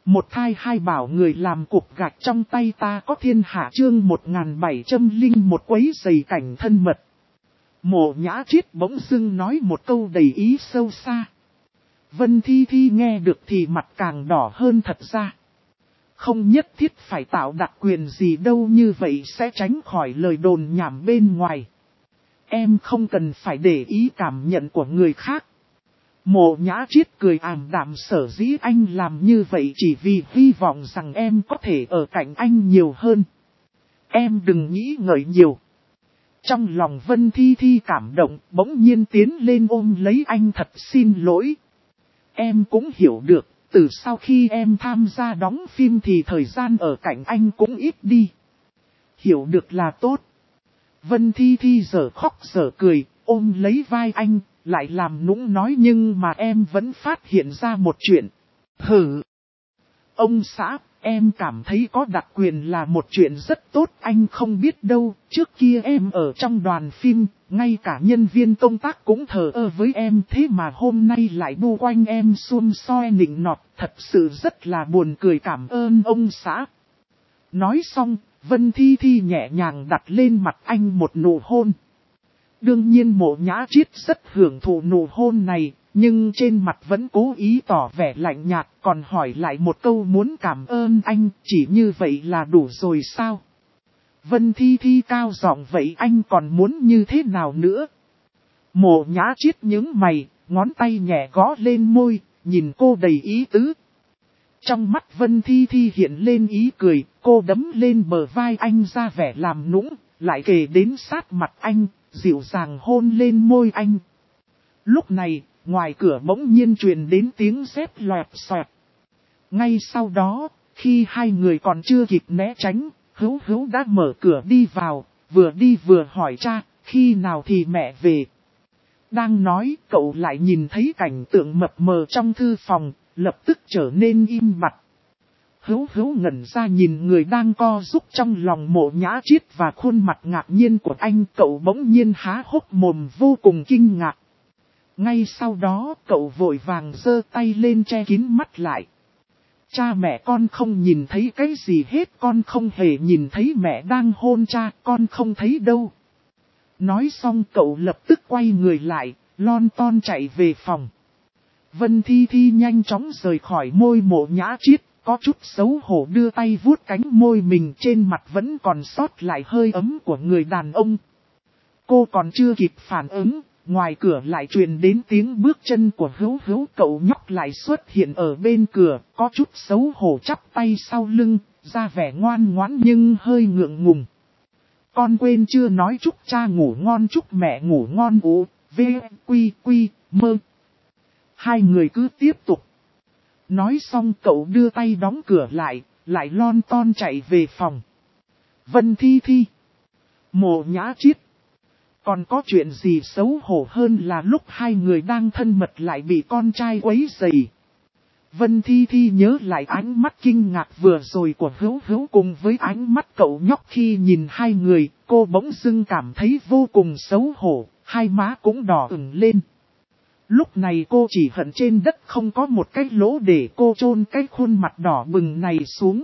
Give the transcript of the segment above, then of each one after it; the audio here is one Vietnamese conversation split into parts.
Một thai hai bảo người làm cục gạch trong tay ta có thiên hạ chương 1701 quấy rầy cảnh thân mật. Mộ Nhã Triết bỗng dưng nói một câu đầy ý sâu xa. Vân Thi Thi nghe được thì mặt càng đỏ hơn thật ra. Không nhất thiết phải tạo đặc quyền gì đâu, như vậy sẽ tránh khỏi lời đồn nhảm bên ngoài. Em không cần phải để ý cảm nhận của người khác. Mộ Nhã Triết cười ảm đạm, sở dĩ anh làm như vậy chỉ vì hy vọng rằng em có thể ở cạnh anh nhiều hơn. Em đừng nghĩ ngợi nhiều. Trong lòng Vân Thi Thi cảm động, bỗng nhiên tiến lên ôm lấy anh, thật xin lỗi. Em cũng hiểu được, từ sau khi em tham gia đóng phim thì thời gian ở cạnh anh cũng ít đi. Hiểu được là tốt. Vân Thi Thi giờ khóc giờ cười, ôm lấy vai anh, lại làm nũng nói, nhưng mà em vẫn phát hiện ra một chuyện. Hử! Ông xã, em cảm thấy có đặc quyền là một chuyện rất tốt, anh không biết đâu. Trước kia em ở trong đoàn phim, ngay cả nhân viên công tác cũng thờ ơ với em, thế mà hôm nay lại bu quanh em xum soi nịnh nọt, thật sự rất là buồn cười, cảm ơn ông xã. Nói xong, Vân Thi Thi nhẹ nhàng đặt lên mặt anh một nụ hôn. Đương nhiên Mộ Nhã Triết rất hưởng thụ nụ hôn này, nhưng trên mặt vẫn cố ý tỏ vẻ lạnh nhạt, còn hỏi lại một câu muốn cảm ơn anh, chỉ như vậy là đủ rồi sao? Vân Thi Thi cao giọng, vậy anh còn muốn như thế nào nữa? Mộ Nhã Triết nhướng mày, ngón tay nhẹ gõ lên môi, nhìn cô đầy ý tứ. Trong mắt Vân Thi Thi hiện lên ý cười, cô đấm lên bờ vai anh ra vẻ làm nũng, lại kề đến sát mặt anh, dịu dàng hôn lên môi anh. Lúc này, ngoài cửa bỗng nhiên truyền đến tiếng dép loẹt xoẹt. Ngay sau đó, khi hai người còn chưa kịp né tránh, Hữu Hữu đã mở cửa đi vào, vừa đi vừa hỏi cha, khi nào thì mẹ về. Đang nói, cậu lại nhìn thấy cảnh tượng mập mờ trong thư phòng, lập tức trở nên im bặt. Hữu Hữu ngẩn ra nhìn người đang co rúm trong lòng Mộ Nhã Triết và khuôn mặt ngạc nhiên của anh, cậu bỗng nhiên há hốc mồm vô cùng kinh ngạc. Ngay sau đó cậu vội vàng giơ tay lên che kín mắt lại. Cha mẹ con không nhìn thấy cái gì hết, con không hề nhìn thấy mẹ đang hôn cha, con không thấy đâu. Nói xong cậu lập tức quay người lại, lon ton chạy về phòng. Vân Thi Thi nhanh chóng rời khỏi môi Mộ Nhã Triết, có chút xấu hổ đưa tay vuốt cánh môi mình, trên mặt vẫn còn sót lại hơi ấm của người đàn ông. Cô còn chưa kịp phản ứng, ngoài cửa lại truyền đến tiếng bước chân của Hữu Hữu, cậu nhóc lại xuất hiện ở bên cửa, có chút xấu hổ chắp tay sau lưng, ra vẻ ngoan ngoãn nhưng hơi ngượng ngùng. Con quên chưa nói chúc cha ngủ ngon, chúc mẹ ngủ ngon ú, quy mơ. Hai người cứ tiếp tục. Nói xong cậu đưa tay đóng cửa lại lon ton chạy về phòng. Vân Thi Thi, Mộ Nhã Triết. Còn có chuyện gì xấu hổ hơn là lúc hai người đang thân mật lại bị con trai quấy rầy. Vân Thi Thi nhớ lại ánh mắt kinh ngạc vừa rồi của Hữu Hữu cùng với ánh mắt cậu nhóc khi nhìn hai người, cô bỗng dưng cảm thấy vô cùng xấu hổ, hai má cũng đỏ ửng lên. Lúc này cô chỉ hận trên đất không có một cái lỗ để cô chôn cái khuôn mặt đỏ bừng này xuống.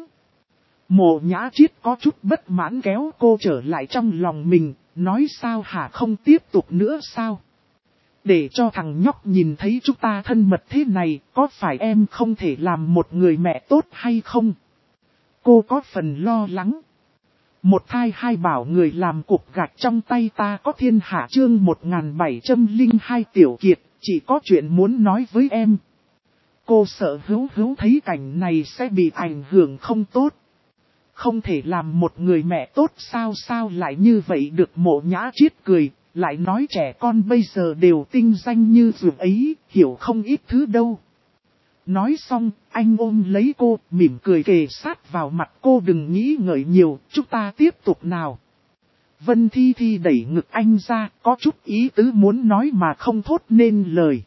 Mộ Nhã Triết có chút bất mãn kéo cô trở lại trong lòng mình, nói sao hả, không tiếp tục nữa sao? Để cho thằng nhóc nhìn thấy chúng ta thân mật thế này, có phải em không thể làm một người mẹ tốt hay không? Cô có phần lo lắng. Một thai hai bảo người làm cục gạch trong tay ta có thiên hạ chương 1702 Tiểu Kiệt, chỉ có chuyện muốn nói với em. Cô sợ Hữu Hữu thấy cảnh này sẽ bị ảnh hưởng không tốt. Không thể làm một người mẹ tốt sao lại như vậy được. Mộ Nhã Triết cười, lại nói trẻ con bây giờ đều tinh danh như vườn ấy, hiểu không ít thứ đâu. Nói xong, anh ôm lấy cô, mỉm cười kề sát vào mặt cô, đừng nghĩ ngợi nhiều, chúng ta tiếp tục nào. Vân Thi Thi đẩy ngực anh ra, có chút ý tứ muốn nói mà không thốt nên lời.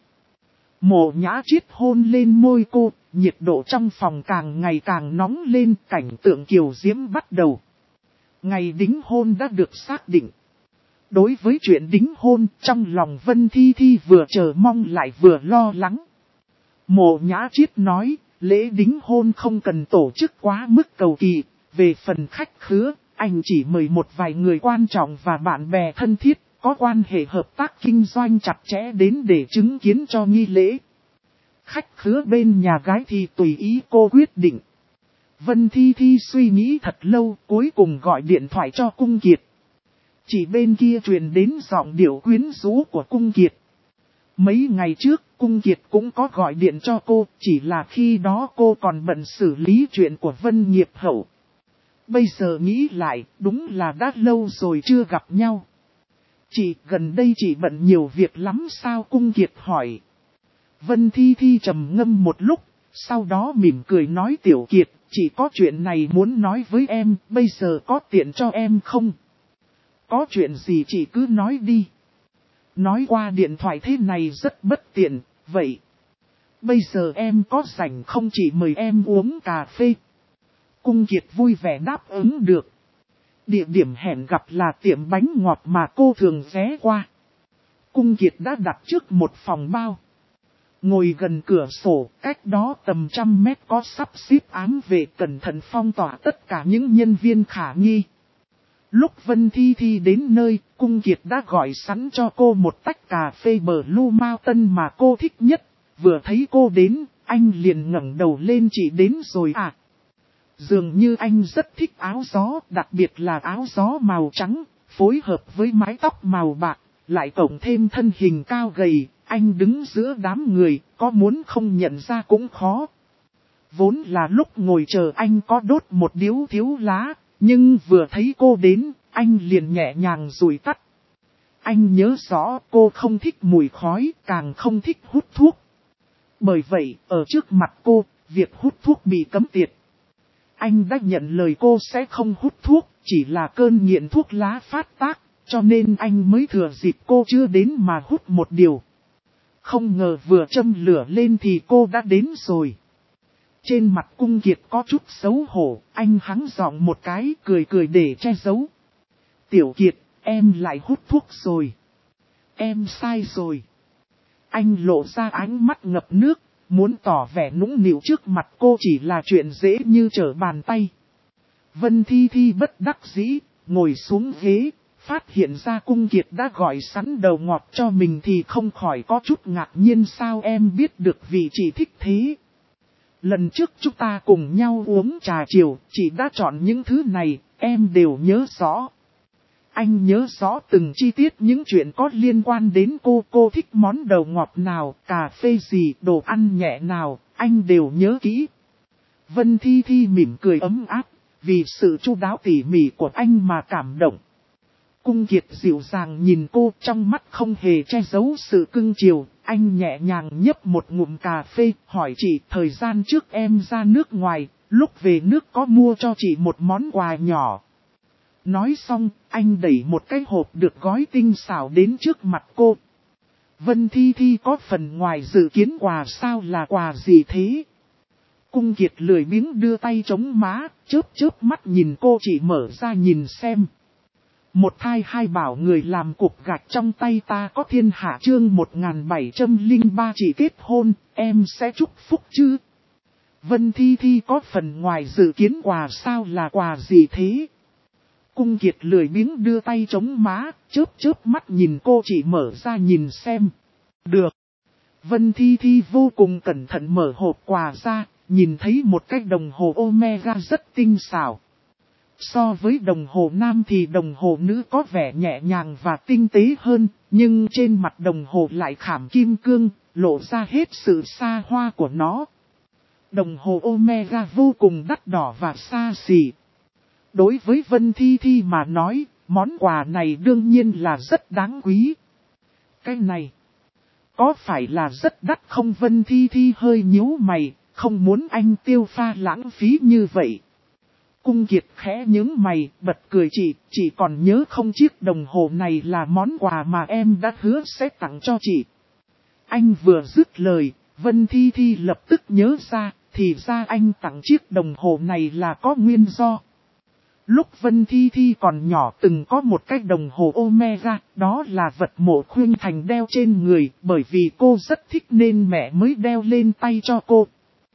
Mộ Nhã Triết hôn lên môi cô, nhiệt độ trong phòng càng ngày càng nóng lên, cảnh tượng kiều diễm bắt đầu. Ngày đính hôn đã được xác định. Đối với chuyện đính hôn, trong lòng Vân Thi Thi vừa chờ mong lại vừa lo lắng. Mộ Nhã Triết nói, lễ đính hôn không cần tổ chức quá mức cầu kỳ, về phần khách khứa, anh chỉ mời một vài người quan trọng và bạn bè thân thiết, có quan hệ hợp tác kinh doanh chặt chẽ đến để chứng kiến cho nghi lễ. Khách khứa bên nhà gái thì tùy ý cô quyết định. Vân Thi Thi suy nghĩ thật lâu, cuối cùng gọi điện thoại cho Cung Kiệt. Chỉ bên kia truyền đến giọng điệu quyến rũ của Cung Kiệt. Mấy ngày trước, Cung Kiệt cũng có gọi điện cho cô, chỉ là khi đó cô còn bận xử lý chuyện của Vân Nghiệp Hậu. Bây giờ nghĩ lại, đúng là đã lâu rồi chưa gặp nhau. Chị, gần đây chị bận nhiều việc lắm sao? Cung Kiệt hỏi. Vân Thi Thi trầm ngâm một lúc, sau đó mỉm cười nói Tiểu Kiệt, chỉ có chuyện này muốn nói với em, bây giờ có tiện cho em không? Có chuyện gì chị cứ nói đi. Nói qua điện thoại thế này rất bất tiện, vậy. Bây giờ em có rảnh không, chị mời em uống cà phê? Cung Kiệt vui vẻ đáp ứng được. Địa điểm hẹn gặp là tiệm bánh ngọt mà cô thường ghé qua. Cung Kiệt đã đặt trước một phòng bao. Ngồi gần cửa sổ, cách đó tầm 100 mét có sắp xếp ám vệ cẩn thận phong tỏa tất cả những nhân viên khả nghi. Lúc Vân Thi Thi đến nơi, Cung Kiệt đã gọi sẵn cho cô một tách cà phê Blue Mountain mà cô thích nhất. Vừa thấy cô đến, anh liền ngẩng đầu lên, chị đến rồi à? Dường như anh rất thích áo gió, đặc biệt là áo gió màu trắng, phối hợp với mái tóc màu bạc, lại cộng thêm thân hình cao gầy, anh đứng giữa đám người, có muốn không nhận ra cũng khó. Vốn là lúc ngồi chờ anh có đốt một điếu thiếu lá, nhưng vừa thấy cô đến, anh liền nhẹ nhàng rủi tắt. Anh nhớ rõ cô không thích mùi khói, càng không thích hút thuốc. Bởi vậy, ở trước mặt cô, việc hút thuốc bị cấm tiệt. Anh đã nhận lời cô sẽ không hút thuốc, chỉ là cơn nghiện thuốc lá phát tác, cho nên anh mới thừa dịp cô chưa đến mà hút một điều. Không ngờ vừa châm lửa lên thì cô đã đến rồi. Trên mặt Cung Kiệt có chút xấu hổ, anh hắng giọng một cái, cười cười để che giấu. Tiểu Kiệt, em lại hút thuốc rồi. Em sai rồi. Anh lộ ra ánh mắt ngập nước, muốn tỏ vẻ nũng nịu trước mặt cô chỉ là chuyện dễ như trở bàn tay. Vân Thi Thi bất đắc dĩ, ngồi xuống ghế, phát hiện ra Cung Kiệt đã gọi sẵn đầu ngọt cho mình thì không khỏi có chút ngạc nhiên. Sao em biết được vì chị thích thế? Lần trước chúng ta cùng nhau uống trà chiều, chị đã chọn những thứ này, em đều nhớ rõ. Anh nhớ rõ từng chi tiết những chuyện có liên quan đến cô thích món đầu ngọt nào, cà phê gì, đồ ăn nhẹ nào, anh đều nhớ kỹ. Vân Thi Thi mỉm cười ấm áp, vì sự chu đáo tỉ mỉ của anh mà cảm động. Cung Kiệt dịu dàng nhìn cô, trong mắt không hề che giấu sự cưng chiều, anh nhẹ nhàng nhấp một ngụm cà phê, hỏi chị thời gian trước em ra nước ngoài, lúc về nước có mua cho chị một món quà nhỏ. Nói xong, anh đẩy một cái hộp được gói tinh xảo đến trước mặt cô. Vân Thi Thi có phần ngoài dự kiến. Quà sao, là quà gì thế? Cung Kiệt lười biếng đưa tay chống má, chớp mắt nhìn cô, chị mở ra nhìn xem. Một thai hai bảo người làm cục gạch trong tay ta có thiên hạ. Chương 1703 chị kết hôn, em sẽ chúc phúc chứ? Vân Thi Thi có phần ngoài dự kiến. Quà sao, là quà gì thế? Cung Kiệt lười biếng đưa tay chống má, chớp mắt nhìn cô, chị mở ra nhìn xem. Được. Vân Thi Thi vô cùng cẩn thận mở hộp quà ra, nhìn thấy một cái đồng hồ Omega rất tinh xảo. So với đồng hồ nam thì đồng hồ nữ có vẻ nhẹ nhàng và tinh tế hơn, nhưng trên mặt đồng hồ lại khảm kim cương, lộ ra hết sự xa hoa của nó. Đồng hồ Omega vô cùng đắt đỏ và xa xỉ. Đối với Vân Thi Thi mà nói, món quà này đương nhiên là rất đáng quý. Cái này, có phải là rất đắt không? Vân Thi Thi hơi nhíu mày, không muốn anh tiêu pha lãng phí như vậy. Cung Kiệt khẽ nhướng mày, bật cười, chị còn nhớ không, chiếc đồng hồ này là món quà mà em đã hứa sẽ tặng cho chị. Anh vừa dứt lời, Vân Thi Thi lập tức nhớ ra, thì ra anh tặng chiếc đồng hồ này là có nguyên do. Lúc Vân Thi Thi còn nhỏ từng có một cái đồng hồ Omega, đó là vật Mộ Khuynh Thành đeo trên người, bởi vì cô rất thích nên mẹ mới đeo lên tay cho cô.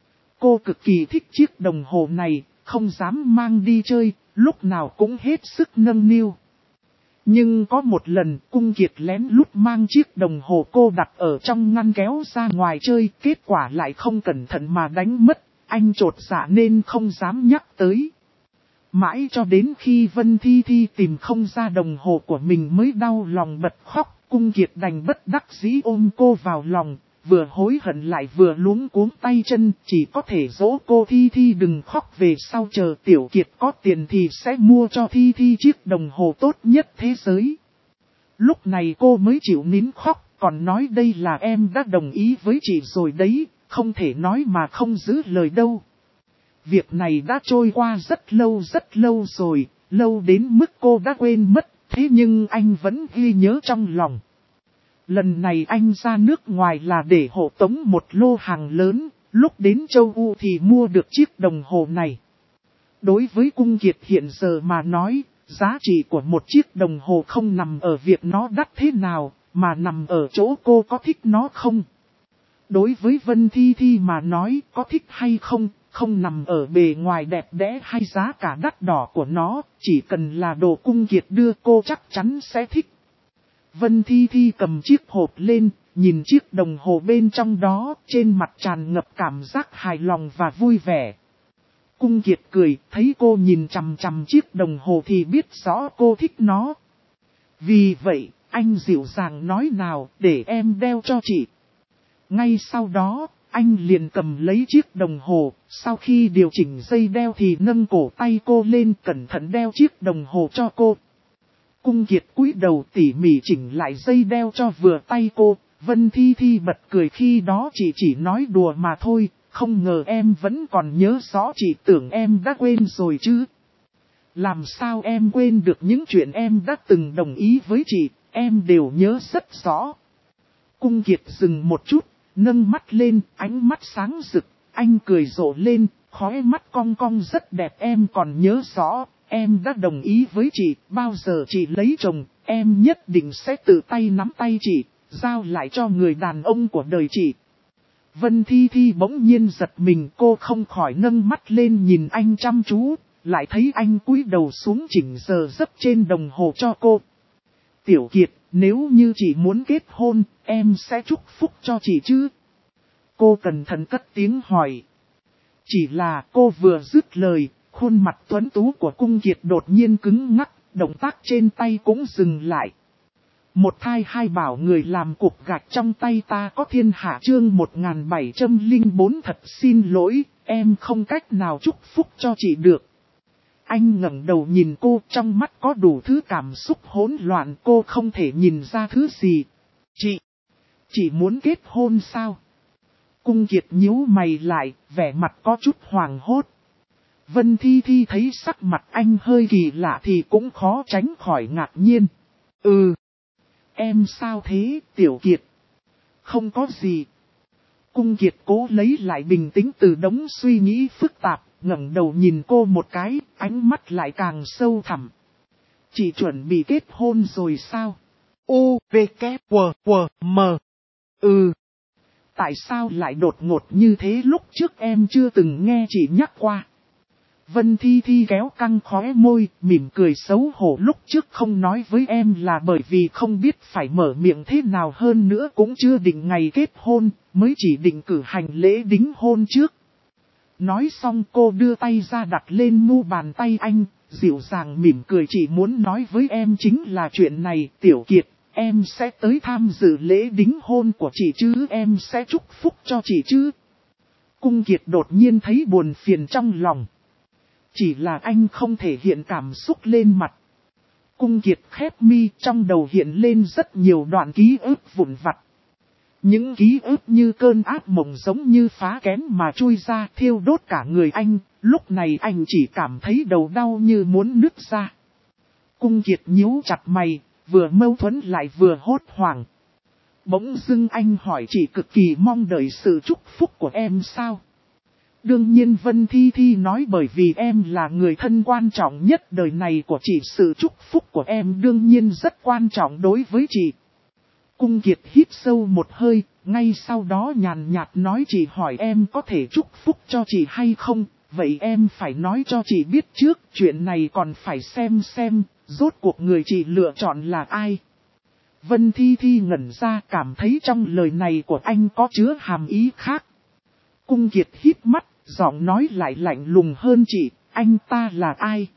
cô cực kỳ thích chiếc đồng hồ này, không dám mang đi chơi, lúc nào cũng hết sức nâng niu. Nhưng có một lần Cung Kiệt lén lút mang chiếc đồng hồ cô đặt ở trong ngăn kéo ra ngoài chơi, kết quả lại không cẩn thận mà đánh mất, anh chột dạ nên không dám nhắc tới. Mãi cho đến khi Vân Thi Thi tìm không ra đồng hồ của mình mới đau lòng bật khóc, Cung Kiệt đành bất đắc dĩ ôm cô vào lòng, vừa hối hận lại vừa luống cuống tay chân, chỉ có thể dỗ cô Thi Thi đừng khóc, về sau chờ Tiểu Kiệt có tiền thì sẽ mua cho Thi Thi chiếc đồng hồ tốt nhất thế giới. Lúc này cô mới chịu nín khóc, còn nói đây là em đã đồng ý với chị rồi đấy, không thể nói mà không giữ lời đâu. Việc này đã trôi qua rất lâu rồi, lâu đến mức cô đã quên mất, thế nhưng anh vẫn ghi nhớ trong lòng. Lần này anh ra nước ngoài là để hộ tống một lô hàng lớn, lúc đến châu Âu thì mua được chiếc đồng hồ này. Đối với Cung Kiệt hiện giờ mà nói, giá trị của một chiếc đồng hồ không nằm ở việc nó đắt thế nào, mà nằm ở chỗ cô có thích nó không. Đối với Vân Thi Thi mà nói, có thích hay không, không nằm ở bề ngoài đẹp đẽ hay giá cả đắt đỏ của nó, chỉ cần là đồ Cung Kiệt đưa cô chắc chắn sẽ thích. Vân Thi Thi cầm chiếc hộp lên, nhìn chiếc đồng hồ bên trong đó, trên mặt tràn ngập cảm giác hài lòng và vui vẻ. Cung Kiệt cười, thấy cô nhìn chằm chằm chiếc đồng hồ thì biết rõ cô thích nó. Vì vậy, anh dịu dàng nói nào, để em đeo cho chị. Ngay sau đó, anh liền cầm lấy chiếc đồng hồ, sau khi điều chỉnh dây đeo thì nâng cổ tay cô lên cẩn thận đeo chiếc đồng hồ cho cô. Cung Kiệt cúi đầu tỉ mỉ chỉnh lại dây đeo cho vừa tay cô, Vân Thi Thi bật cười khi đó chị chỉ nói đùa mà thôi, không ngờ em vẫn còn nhớ rõ, chị tưởng em đã quên rồi chứ. Làm sao em quên được những chuyện em đã từng đồng ý với chị, em đều nhớ rất rõ. Cung Kiệt dừng một chút, nâng mắt lên, ánh mắt sáng rực, anh cười rộ lên, khóe mắt cong cong rất đẹp, em còn nhớ rõ. Em đã đồng ý với chị, bao giờ chị lấy chồng, em nhất định sẽ tự tay nắm tay chị, giao lại cho người đàn ông của đời chị. Vân Thi Thi bỗng nhiên giật mình, cô không khỏi nâng mắt lên nhìn anh chăm chú, lại thấy anh cúi đầu xuống chỉnh giờ giấc trên đồng hồ cho cô. Tiểu Kiệt, nếu như chị muốn kết hôn, em sẽ chúc phúc cho chị chứ? Cô cẩn thận cất tiếng hỏi. Chỉ là cô vừa dứt lời, khuôn mặt tuấn tú của Cung Kiệt đột nhiên cứng ngắc, động tác trên tay cũng dừng lại. Một thai hai bảo người làm cục gạch trong tay ta có thiên hạ chương 1704 thật xin lỗi, em không cách nào chúc phúc cho chị được. Anh ngẩng đầu nhìn cô, trong mắt có đủ thứ cảm xúc hỗn loạn, cô không thể nhìn ra thứ gì. Chị muốn kết hôn sao? Cung Kiệt nhíu mày lại, vẻ mặt có chút hoảng hốt. Vân Thi Thi thấy sắc mặt anh hơi kỳ lạ thì cũng khó tránh khỏi ngạc nhiên. Em sao thế, Tiểu Kiệt? Không có gì. Cung Kiệt cố lấy lại bình tĩnh từ đống suy nghĩ phức tạp, ngẩng đầu nhìn cô một cái, ánh mắt lại càng sâu thẳm. Chị chuẩn bị kết hôn rồi sao? U-V-K-W-W-M. Tại sao lại đột ngột như thế, lúc trước em chưa từng nghe chị nhắc qua. Vân Thi Thi kéo căng khóe môi, mỉm cười xấu hổ, lúc trước không nói với em là bởi vì không biết phải mở miệng thế nào, hơn nữa cũng chưa định ngày kết hôn, mới chỉ định cử hành lễ đính hôn trước. Nói xong cô đưa tay ra đặt lên mu bàn tay anh, dịu dàng mỉm cười, chị muốn nói với em chính là chuyện này, Tiểu Kiệt, em sẽ tới tham dự lễ đính hôn của chị chứ, em sẽ chúc phúc cho chị chứ. Cung Kiệt đột nhiên thấy buồn phiền trong lòng. Chỉ là anh không thể hiện cảm xúc lên mặt. Cung Kiệt khép mi, trong đầu hiện lên rất nhiều đoạn ký ức vụn vặt. Những ký ức như cơn ác mộng giống như phá kén mà chui ra thiêu đốt cả người anh, lúc này anh chỉ cảm thấy đầu đau như muốn nứt ra. Cung Kiệt nhíu chặt mày, vừa mâu thuẫn lại vừa hốt hoảng. Bỗng dưng anh hỏi, chị cực kỳ mong đợi sự chúc phúc của em sao? Đương nhiên, Vân Thi Thi nói, bởi vì em là người thân quan trọng nhất đời này của chị, sự chúc phúc của em đương nhiên rất quan trọng đối với chị. Cung Kiệt hít sâu một hơi, ngay sau đó nhàn nhạt nói chị hỏi em có thể chúc phúc cho chị hay không, vậy em phải nói cho chị biết trước, chuyện này còn phải xem, rốt cuộc người chị lựa chọn là ai. Vân Thi Thi ngẩn ra cảm thấy trong lời này của anh có chứa hàm ý khác. Cung Kiệt hít mắt, giọng nói lại lạnh lùng hơn chị, anh ta là ai?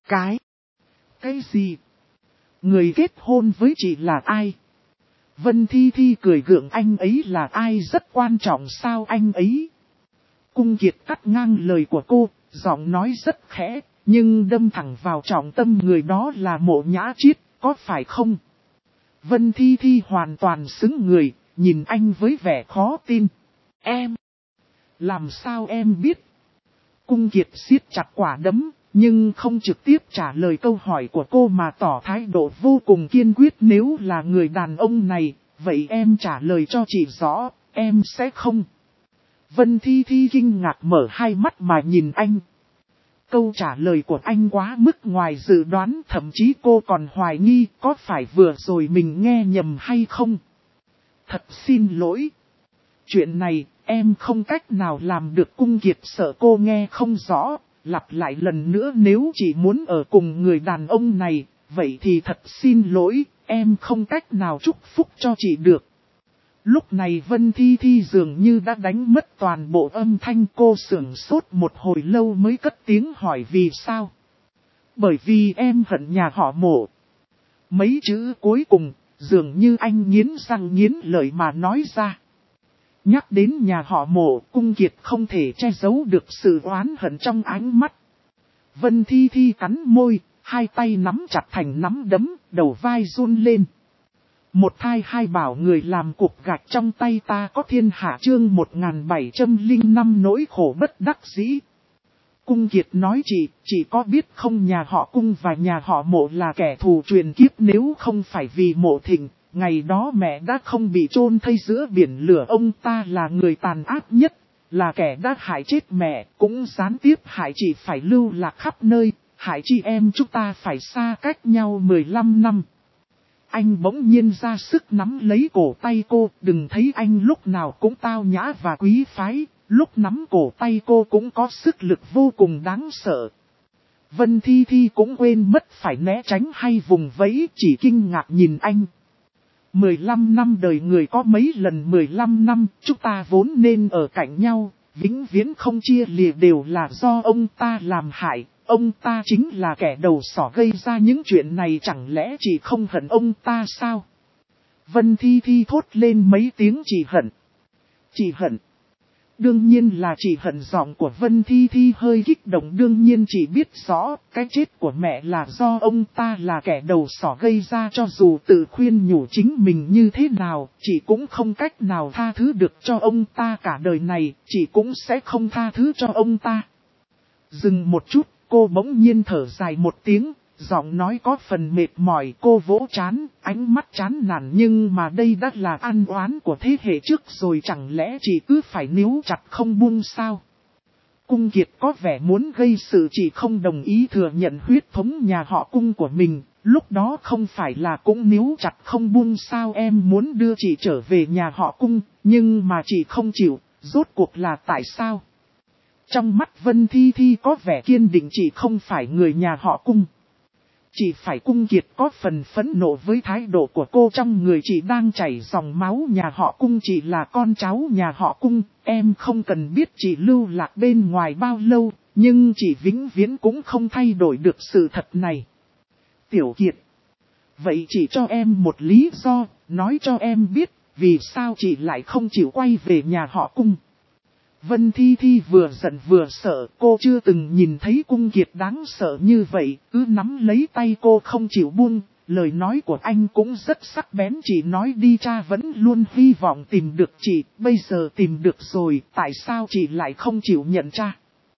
Cái gì? Người kết hôn với chị là ai? Vân Thi Thi cười gượng anh ấy là ai rất quan trọng sao anh ấy? Cung Kiệt cắt ngang lời của cô, giọng nói rất khẽ, nhưng đâm thẳng vào trọng tâm người đó là Mộ Nhã Triết, có phải không? Vân Thi Thi hoàn toàn xứng người, nhìn anh với vẻ khó tin. Em? Làm sao em biết? Cung Kiệt siết chặt quả đấm, nhưng không trực tiếp trả lời câu hỏi của cô mà tỏ thái độ vô cùng kiên quyết. Nếu là người đàn ông này, vậy em trả lời cho chị rõ, em sẽ không. Vân Thi Thi kinh ngạc mở hai mắt mà nhìn anh. Câu trả lời của anh quá mức ngoài dự đoán, thậm chí cô còn hoài nghi có phải vừa rồi mình nghe nhầm hay không. Thật xin lỗi. Chuyện này, em không cách nào làm được. Cung Kiệt sợ cô nghe không rõ, lặp lại lần nữa nếu chị muốn ở cùng người đàn ông này, vậy thì thật xin lỗi, em không cách nào chúc phúc cho chị được. Lúc này Vân Thi Thi dường như đã đánh mất toàn bộ âm thanh, cô sửng sốt một hồi lâu mới cất tiếng hỏi vì sao. Bởi vì em hận nhà họ Mộ. Mấy chữ cuối cùng, dường như anh nghiến răng nghiến lợi mà nói ra. Nhắc đến nhà họ Mộ, Cung Kiệt không thể che giấu được sự oán hận trong ánh mắt. Vân Thi Thi cắn môi, hai tay nắm chặt thành nắm đấm, đầu vai run lên. Một thai hai bảo người làm cục gạch trong tay ta có thiên hạ chương 1705 nỗi khổ bất đắc dĩ. Cung Kiệt nói chị có biết không nhà họ Cung và nhà họ Mộ là kẻ thù truyền kiếp, nếu không phải vì Mộ Thịnh, ngày đó mẹ đã không bị chôn thây giữa biển lửa. Ông ta là người tàn ác nhất, là kẻ đã hại chết mẹ, cũng gián tiếp hại chị phải lưu lạc khắp nơi, hại chị em chúng ta phải xa cách nhau 15 năm. Anh bỗng nhiên ra sức nắm lấy cổ tay cô, đừng thấy anh lúc nào cũng tao nhã và quý phái, lúc nắm cổ tay cô cũng có sức lực vô cùng đáng sợ. Vân Thi Thi cũng quên mất phải né tránh hay vùng vẫy, chỉ kinh ngạc nhìn anh. 15 năm đời người có mấy lần 15 năm, chúng ta vốn nên ở cạnh nhau, vĩnh viễn không chia lìa đều là do ông ta làm hại. Ông ta chính là kẻ đầu sỏ gây ra những chuyện này, chẳng lẽ chị không hận ông ta sao? Vân Thi Thi thốt lên mấy tiếng chị hận. Chị hận. Đương nhiên là chị hận. Giọng của Vân Thi Thi hơi kích động. Đương nhiên chị biết rõ cái chết của mẹ là do ông ta là kẻ đầu sỏ gây ra, cho dù tự khuyên nhủ chính mình như thế nào, chị cũng không cách nào tha thứ được cho ông ta cả đời này, chị cũng sẽ không tha thứ cho ông ta. Dừng một chút. Cô bỗng nhiên thở dài một tiếng, giọng nói có phần mệt mỏi, cô vỗ trán, ánh mắt chán nản. Nhưng mà đây đã là ăn oán của thế hệ trước rồi, chẳng lẽ chị cứ phải níu chặt không buông sao? Cung Kiệt có vẻ muốn gây sự, chị không đồng ý thừa nhận huyết thống nhà họ Cung của mình, lúc đó không phải là cũng níu chặt không buông sao? Em muốn đưa chị trở về nhà họ Cung, nhưng mà chị không chịu, rốt cuộc là tại sao? Trong mắt Vân Thi Thi có vẻ kiên định, chị không phải người nhà họ Cung. Chỉ phải. Cung Kiệt có phần phẫn nộ với thái độ của cô, trong người chị đang chảy dòng máu nhà họ Cung, chị là con cháu nhà họ Cung, em không cần biết chị lưu lạc bên ngoài bao lâu, nhưng chị vĩnh viễn cũng không thay đổi được sự thật này. Tiểu Kiệt, vậy chị cho em một lý do, nói cho em biết, vì sao chị lại không chịu quay về nhà họ Cung. Vân Thi Thi vừa giận vừa sợ, cô chưa từng nhìn thấy Cung Kiệt đáng sợ như vậy, cứ nắm lấy tay cô không chịu buông. Lời nói của anh cũng rất sắc bén, chị nói đi, cha vẫn luôn hy vọng tìm được chị, bây giờ tìm được rồi, tại sao chị lại không chịu nhận cha?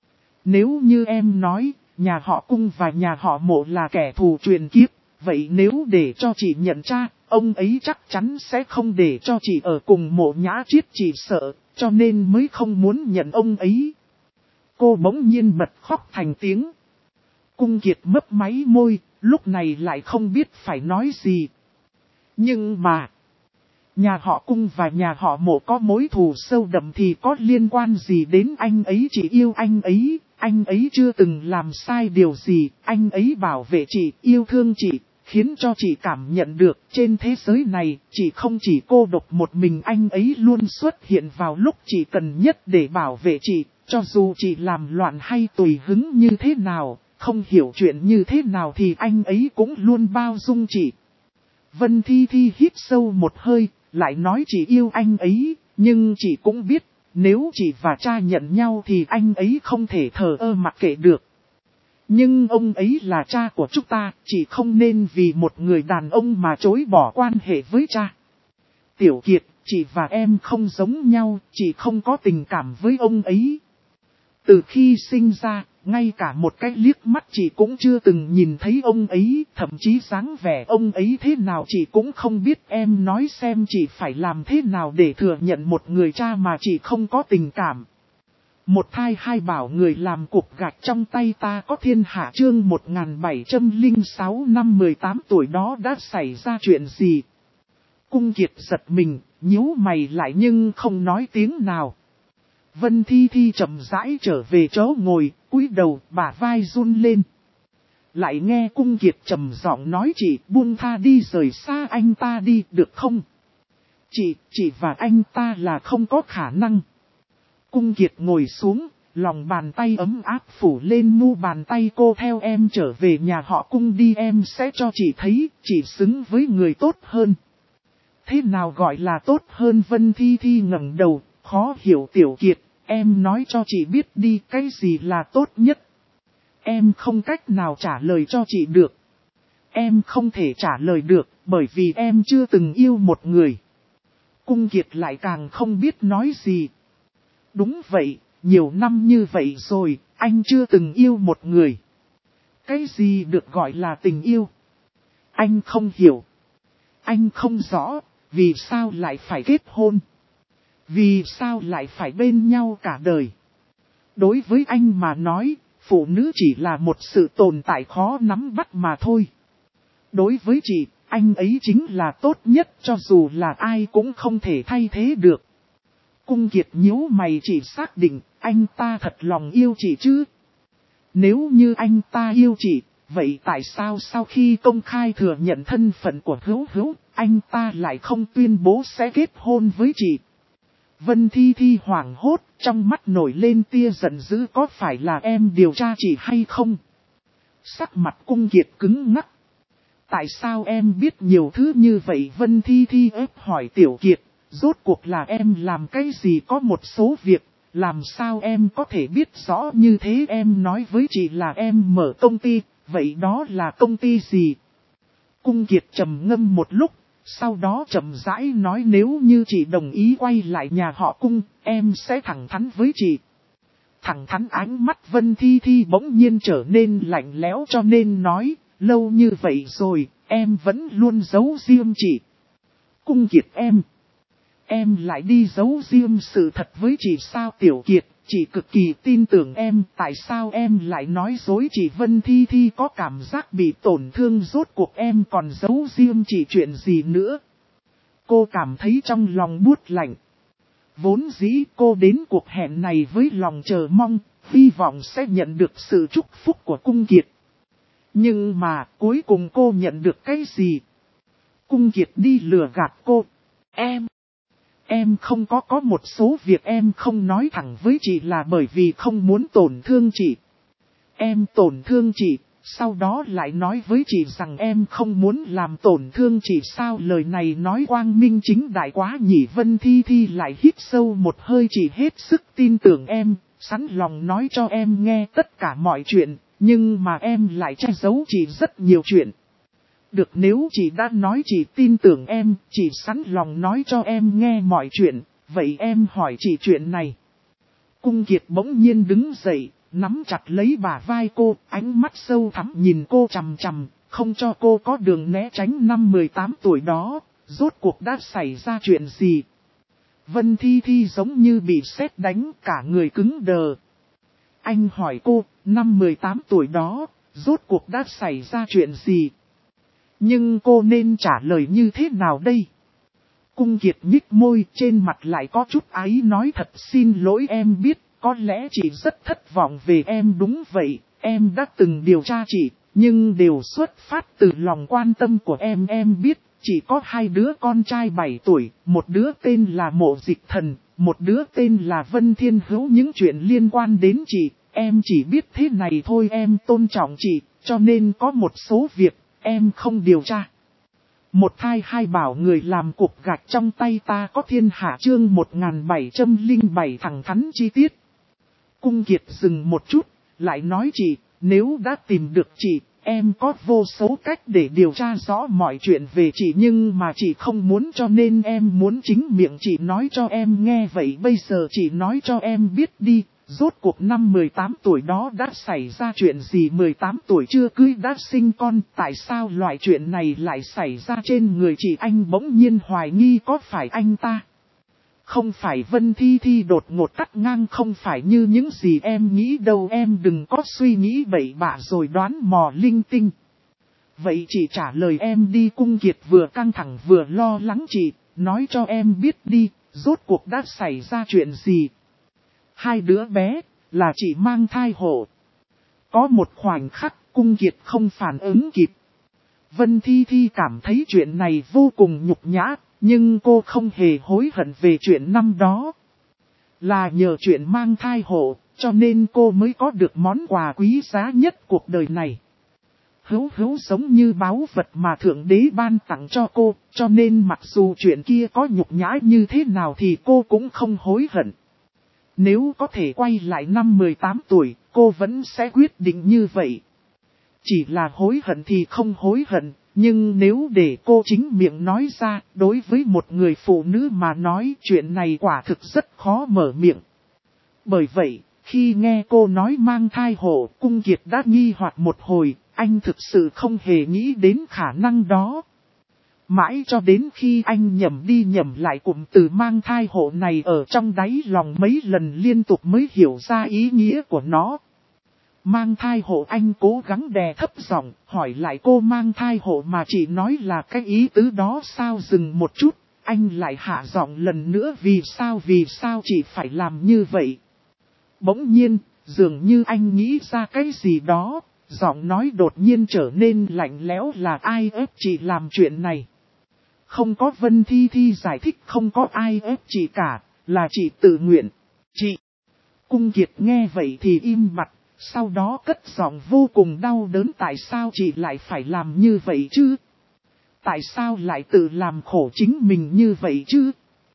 Nếu như em nói, nhà họ Cung và nhà họ Mộ là kẻ thù truyền kiếp, vậy nếu để cho chị nhận cha, ông ấy chắc chắn sẽ không để cho chị ở cùng Mộ Nhã Triết, chị sợ, cho nên mới không muốn nhận ông ấy. Cô bỗng nhiên bật khóc thành tiếng. Cung Kiệt mấp máy môi, lúc này lại không biết phải nói gì. Nhưng mà, Nhà họ Cung và nhà họ Mộ có mối thù sâu đậm thì có liên quan gì đến anh ấy? Chị yêu anh ấy chưa từng làm sai điều gì, anh ấy bảo vệ chị, yêu thương chị, khiến cho chị cảm nhận được trên thế giới này, chị không chỉ cô độc một mình, anh ấy luôn xuất hiện vào lúc chị cần nhất để bảo vệ chị, cho dù chị làm loạn hay tùy hứng như thế nào, không hiểu chuyện như thế nào thì anh ấy cũng luôn bao dung chị. Vân Thi Thi hít sâu một hơi, lại nói chị yêu anh ấy, nhưng chị cũng biết, nếu chị và cha nhận nhau thì anh ấy không thể thờ ơ mặc kệ được. Nhưng ông ấy là cha của chúng ta, chị không nên vì một người đàn ông mà chối bỏ quan hệ với cha. Tiểu Kiệt, chị và em không giống nhau, chị không có tình cảm với ông ấy. Từ khi sinh ra, ngay cả một cái liếc mắt chị cũng chưa từng nhìn thấy ông ấy, thậm chí dáng vẻ ông ấy thế nào chị cũng không biết. Em nói xem chị phải làm thế nào để thừa nhận một người cha mà chị không có tình cảm. Một thai hai bảo người làm cục gạch trong tay ta có thiên hạ. Chương 1706 năm 18 tuổi đó đã xảy ra chuyện gì? Cung Kiệt giật mình, nhíu mày lại nhưng không nói tiếng nào. Vân Thi Thi chậm rãi trở về chỗ ngồi, cúi đầu, bả vai run lên. Lại nghe Cung Kiệt trầm giọng nói, chị buông tha đi, rời xa anh ta đi, được không? Chị và anh ta là không có khả năng. Cung Kiệt ngồi xuống, lòng bàn tay ấm áp phủ lên mu bàn tay cô. Theo em trở về nhà họ Cung đi, em sẽ cho chị thấy, chị xứng với người tốt hơn. Thế nào gọi là tốt hơn? Vân Thi Thi ngẩng đầu, khó hiểu. Tiểu Kiệt, em nói cho chị biết đi, cái gì là tốt nhất? Em không cách nào trả lời cho chị được. Em không thể trả lời được, bởi vì em chưa từng yêu một người. Cung Kiệt lại càng không biết nói gì. Đúng vậy, nhiều năm như vậy rồi, anh chưa từng yêu một người. Cái gì được gọi là tình yêu? Anh không hiểu. Anh không rõ, vì sao lại phải kết hôn? Vì sao lại phải bên nhau cả đời? Đối với anh mà nói, phụ nữ chỉ là một sự tồn tại khó nắm bắt mà thôi. Đối với chị, anh ấy chính là tốt nhất, cho dù là ai cũng không thể thay thế được. Cung Kiệt nhíu mày, chỉ xác định anh ta thật lòng yêu chị chứ? Nếu như anh ta yêu chị, vậy tại sao sau khi công khai thừa nhận thân phận của Hữu Hữu, anh ta lại không tuyên bố sẽ kết hôn với chị? Vân Thi Thi hoảng hốt, trong mắt nổi lên tia giận dữ. Có phải là em điều tra chị hay không? Sắc mặt Cung Kiệt cứng ngắc. Tại sao em biết nhiều thứ như vậy? Vân Thi Thi ép hỏi. Tiểu Kiệt, rốt cuộc là em làm cái gì? Có một số việc, làm sao em có thể biết rõ như thế? Em nói với chị là em mở công ty, vậy đó là công ty gì? Cung Kiệt trầm ngâm một lúc, sau đó chậm rãi nói, nếu như chị đồng ý quay lại nhà họ Cung, em sẽ thẳng thắn với chị. Thẳng thắn? Ánh mắt Vân Thi Thi bỗng nhiên trở nên lạnh lẽo, cho nên nói, lâu như vậy rồi, em vẫn luôn giấu riêng chị. Cung Kiệt, em lại đi giấu riêng sự thật với chị sao? Tiểu Kiệt, chị cực kỳ tin tưởng em, tại sao em lại nói dối chị? Vân Thi Thi có cảm giác bị tổn thương, rốt cuộc em còn giấu riêng chị chuyện gì nữa? Cô cảm thấy trong lòng buốt lạnh. Vốn dĩ cô đến cuộc hẹn này với lòng chờ mong, hy vọng sẽ nhận được sự chúc phúc của Cung Kiệt. Nhưng mà cuối cùng cô nhận được cái gì? Cung Kiệt đi lừa gạt cô. Em không có một số việc em không nói thẳng với chị là bởi vì không muốn tổn thương chị. Em tổn thương chị, sau đó lại nói với chị rằng em không muốn làm tổn thương chị sao? Lời này nói quang minh chính đại quá nhỉ? Vân Thi Thi lại hít sâu một hơi. Chị hết sức tin tưởng em, sẵn lòng nói cho em nghe tất cả mọi chuyện, nhưng mà em lại che giấu chị rất nhiều chuyện. Được, nếu chị đã nói chị tin tưởng em, chị sẵn lòng nói cho em nghe mọi chuyện, vậy em hỏi chị chuyện này. Cung Kiệt bỗng nhiên đứng dậy, nắm chặt lấy bả vai cô, ánh mắt sâu thẳm nhìn cô chằm chằm, không cho cô có đường né tránh. Năm 18 tuổi đó, rốt cuộc đã xảy ra chuyện gì? Vân Thi Thi giống như bị sét đánh, cả người cứng đờ. Anh hỏi cô, năm 18 tuổi đó, rốt cuộc đã xảy ra chuyện gì? Nhưng cô nên trả lời như thế nào đây? Cung Kiệt nhích môi, trên mặt lại có chút áy nói thật xin lỗi em biết, có lẽ chị rất thất vọng về em đúng vậy, em đã từng điều tra chị, nhưng đều xuất phát từ lòng quan tâm của em biết, chỉ có 2 đứa con trai 7 tuổi, một đứa tên là Mộ Dịch Thần, một đứa tên là Vân Thiên Hữu những chuyện liên quan đến chị, em chỉ biết thế này thôi em tôn trọng chị, cho nên có một số việc, em không điều tra. Một thai hai bảo người làm cục gạch trong tay ta có thiên hạ chương 1707 thẳng thắn chi tiết. Cung Kiệt dừng một chút, lại nói chị, nếu đã tìm được chị, em có vô số cách để điều tra rõ mọi chuyện về chị nhưng mà chị không muốn cho nên em muốn chính miệng chị nói cho em nghe vậy bây giờ chị nói cho em biết đi. Rốt cuộc năm 18 tuổi đó đã xảy ra chuyện gì 18 tuổi chưa cưới đã sinh con, tại sao loại chuyện này lại xảy ra trên người chị anh bỗng nhiên hoài nghi có phải anh ta. Không phải Vân Thi Thi đột ngột cắt ngang không phải như những gì em nghĩ đâu em đừng có suy nghĩ bậy bạ rồi đoán mò linh tinh. Vậy chị trả lời em đi Cung Kiệt vừa căng thẳng vừa lo lắng chị, nói cho em biết đi, rốt cuộc đã xảy ra chuyện gì. 2 đứa bé, là chị mang thai hộ. Có một khoảnh khắc, Cung Kiệt không phản ứng kịp. Vân Thi Thi cảm thấy chuyện này vô cùng nhục nhã, nhưng cô không hề hối hận về chuyện năm đó. Là nhờ chuyện mang thai hộ, cho nên cô mới có được món quà quý giá nhất cuộc đời này. Hữu giống như báu vật mà Thượng Đế ban tặng cho cô, cho nên mặc dù chuyện kia có nhục nhã như thế nào thì cô cũng không hối hận. Nếu có thể quay lại năm 18 tuổi, cô vẫn sẽ quyết định như vậy. Chỉ là hối hận thì không hối hận, nhưng nếu để cô chính miệng nói ra, đối với một người phụ nữ mà nói chuyện này quả thực rất khó mở miệng. Bởi vậy, khi nghe cô nói mang thai hộ, Cung Kiệt đã nghi hoặc một hồi, anh thực sự không hề nghĩ đến khả năng đó. Mãi cho đến khi anh nhẩm đi nhẩm lại cụm từ mang thai hộ này ở trong đáy lòng mấy lần liên tục mới hiểu ra ý nghĩa của nó. Mang thai hộ anh cố gắng đè thấp giọng, hỏi lại cô mang thai hộ mà chị nói là cái ý tứ đó sao dừng một chút, anh lại hạ giọng lần nữa vì sao chị phải làm như vậy. Bỗng nhiên, dường như anh nghĩ ra cái gì đó, giọng nói đột nhiên trở nên lạnh lẽo là ai ép chị làm chuyện này. Không có Vân Thi Thi giải thích không có ai ép chị cả, là chị tự nguyện. Chị! Cung Kiệt nghe vậy thì im bặt, sau đó cất giọng vô cùng đau đớn tại sao chị lại phải làm như vậy chứ? Tại sao lại tự làm khổ chính mình như vậy chứ?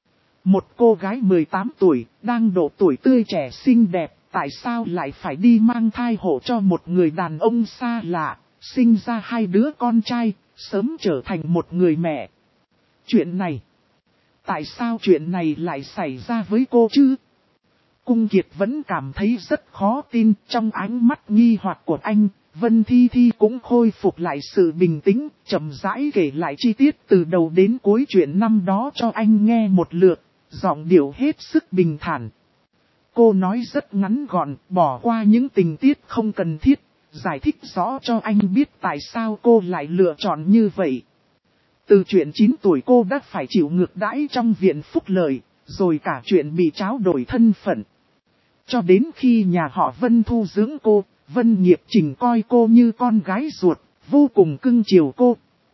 Một cô gái 18 tuổi, đang độ tuổi tươi trẻ xinh đẹp, tại sao lại phải đi mang thai hộ cho một người đàn ông xa lạ, sinh ra 2 đứa con trai, sớm trở thành một người mẹ? Chuyện này, tại sao chuyện này lại xảy ra với cô chứ? Cung Kiệt vẫn cảm thấy rất khó tin trong ánh mắt nghi hoặc của anh, Vân Thi Thi cũng khôi phục lại sự bình tĩnh, chậm rãi kể lại chi tiết từ đầu đến cuối chuyện năm đó cho anh nghe một lượt, giọng điệu hết sức bình thản. Cô nói rất ngắn gọn, bỏ qua những tình tiết không cần thiết, giải thích rõ cho anh biết tại sao cô lại lựa chọn như vậy. Từ chuyện 9 tuổi cô đã phải chịu ngược đãi trong viện phúc lợi, rồi cả chuyện bị tráo đổi thân phận. Cho đến khi nhà họ Vân thu dưỡng cô, Vân Nghiệp Trình coi cô như con gái ruột, vô cùng cưng chiều cô.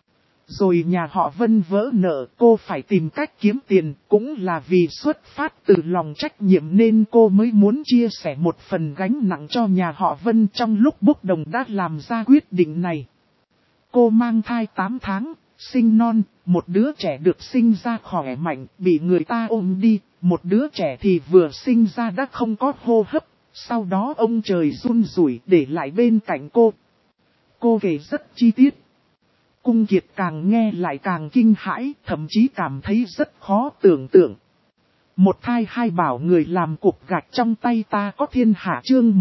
Rồi nhà họ Vân vỡ nợ, cô phải tìm cách kiếm tiền, cũng là vì xuất phát từ lòng trách nhiệm nên cô mới muốn chia sẻ một phần gánh nặng cho nhà họ Vân trong lúc bốc đồng đã làm ra quyết định này. Cô mang thai 8 tháng, sinh non, một đứa trẻ được sinh ra khỏe mạnh, bị người ta ôm đi, một đứa trẻ thì vừa sinh ra đã không có hô hấp, sau đó ông trời run rủi để lại bên cạnh cô. Cô kể rất chi tiết. Cung Kiệt càng nghe lại càng kinh hãi, thậm chí cảm thấy rất khó tưởng tượng. Một thai hai bảo người làm cục gạch trong tay ta có thiên hạ chương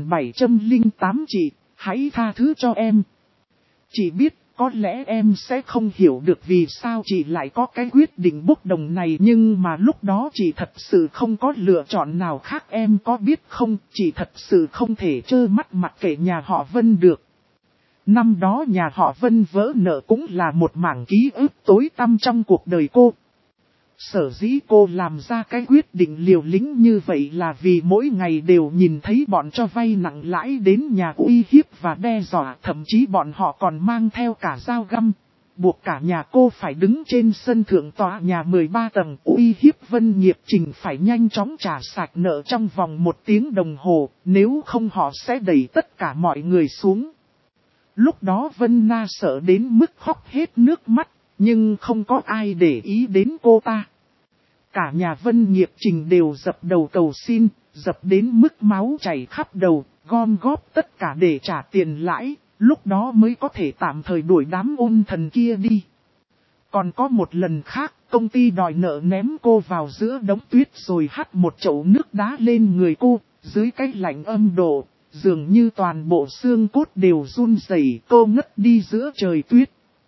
1708 chị, hãy tha thứ cho em. Chị biết, có lẽ em sẽ không hiểu được vì sao chị lại có cái quyết định bốc đồng này nhưng mà lúc đó chị thật sự không có lựa chọn nào khác em có biết không, chị thật sự không thể trơ mắt mặc kệ nhà họ Vân được. Năm đó nhà họ Vân vỡ nợ cũng là một mảng ký ức tối tăm trong cuộc đời cô. Sở dĩ cô làm ra cái quyết định liều lĩnh như vậy là vì mỗi ngày đều nhìn thấy bọn cho vay nặng lãi đến nhà uy hiếp và đe dọa, thậm chí bọn họ còn mang theo cả dao găm, buộc cả nhà cô phải đứng trên sân thượng tòa nhà 13 tầng uy hiếp Vân Nghiệp Trình phải nhanh chóng trả sạch nợ trong vòng 1 tiếng đồng hồ, nếu không họ sẽ đẩy tất cả mọi người xuống. Lúc đó Vân Na sợ đến mức khóc hết nước mắt, nhưng không có ai để ý đến cô ta. Cả nhà Vân Nghiệp Trình đều dập đầu cầu xin, dập đến mức máu chảy khắp đầu, gom góp tất cả để trả tiền lãi, lúc đó mới có thể tạm thời đuổi đám ôn thần kia đi. Còn có một lần khác, công ty đòi nợ ném cô vào giữa đống tuyết rồi hắt một chậu nước đá lên người cô, dưới cái lạnh âm độ, dường như toàn bộ xương cốt đều run rẩy, cô ngất đi giữa trời tuyết.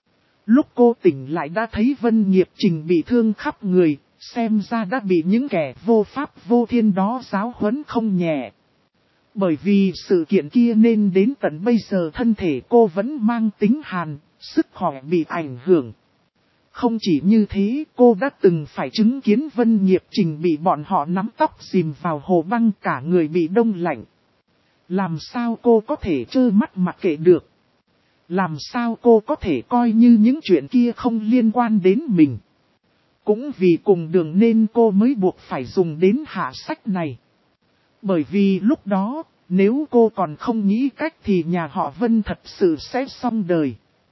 Lúc cô tỉnh lại đã thấy Vân Nghiệp Trình bị thương khắp người, xem ra đã bị những kẻ vô pháp vô thiên đó giáo huấn không nhẹ. Bởi vì sự kiện kia nên đến tận bây giờ thân thể cô vẫn mang tính hàn, sức khỏe bị ảnh hưởng. Không chỉ như thế, cô đã từng phải chứng kiến Vân Nghiệp Trình bị bọn họ nắm tóc dìm vào hồ băng, cả người bị đông lạnh. Làm sao cô có thể trơ mắt mặc kệ được? Làm sao cô có thể coi như những chuyện kia không liên quan đến mình? Cũng vì cùng đường nên cô mới buộc phải dùng đến hạ sách này. Bởi vì lúc đó, nếu cô còn không nghĩ cách thì nhà họ Vân thật sự sẽ xong đời.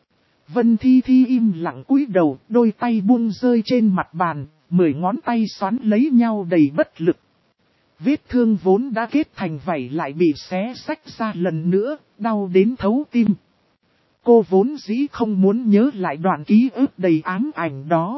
Vân Thi Thi im lặng cúi đầu, đôi tay buông rơi trên mặt bàn, 10 ngón tay xoắn lấy nhau đầy bất lực. Vết thương vốn đã kết thành vảy lại bị xé rách ra lần nữa, đau đến thấu tim. Cô vốn dĩ không muốn nhớ lại đoạn ký ức đầy ám ảnh đó.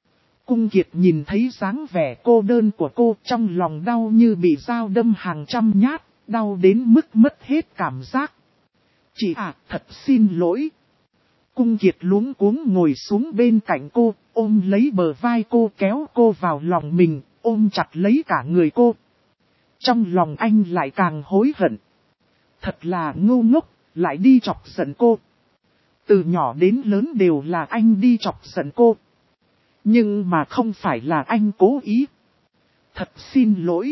Cung Kiệt nhìn thấy dáng vẻ cô đơn của cô, trong lòng đau như bị dao đâm hàng trăm nhát, đau đến mức mất hết cảm giác. Chị thật xin lỗi. Cung Kiệt luống cuống ngồi xuống bên cạnh cô, ôm lấy bờ vai cô, kéo cô vào lòng mình, ôm chặt lấy cả người cô. Trong lòng anh lại càng hối hận. Thật là ngu ngốc, lại đi chọc giận cô. Từ nhỏ đến lớn đều là anh đi chọc giận cô. Nhưng mà không phải là anh cố ý. Thật xin lỗi.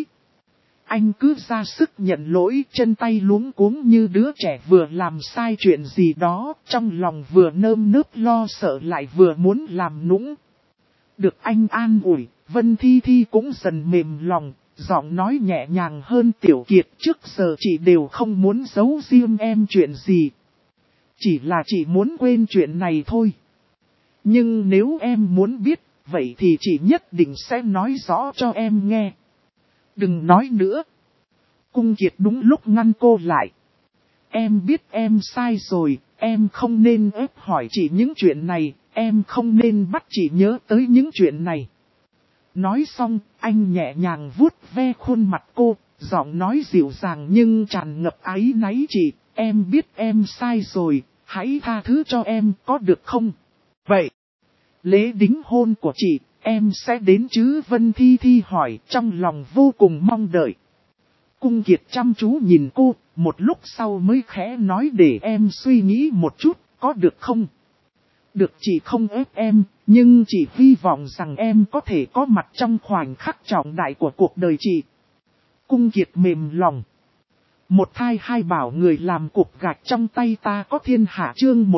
Anh cứ ra sức nhận lỗi, chân tay luống cuống như đứa trẻ vừa làm sai chuyện gì đó, trong lòng vừa nơm nớp lo sợ lại vừa muốn làm nũng. Được anh an ủi, Vân Thi Thi cũng dần mềm lòng, giọng nói nhẹ nhàng hơn. Tiểu Kiệt, trước giờ chị đều không muốn giấu riêng em chuyện gì. Chỉ là chị muốn quên chuyện này thôi. Nhưng nếu em muốn biết, vậy thì chị nhất định sẽ nói rõ cho em nghe. Đừng nói nữa. Cung Kiệt đúng lúc ngăn cô lại. Em biết em sai rồi, em không nên ép hỏi chị những chuyện này, em không nên bắt chị nhớ tới những chuyện này. Nói xong, anh nhẹ nhàng vuốt ve khuôn mặt cô, giọng nói dịu dàng nhưng tràn ngập áy náy. Chị, em biết em sai rồi, hãy tha thứ cho em có được không? Vậy, lễ đính hôn của chị, em sẽ đến chứ? Vân Thi Thi hỏi, trong lòng vô cùng mong đợi. Cung Kiệt chăm chú nhìn cô, một lúc sau mới khẽ nói, để em suy nghĩ một chút, có được không? Được, chị không ép em, nhưng chị hy vọng rằng em có thể có mặt trong khoảnh khắc trọng đại của cuộc đời chị. Cung Kiệt mềm lòng. Một thai hai bảo người làm cục gạch trong tay ta có thiên hạ. Chương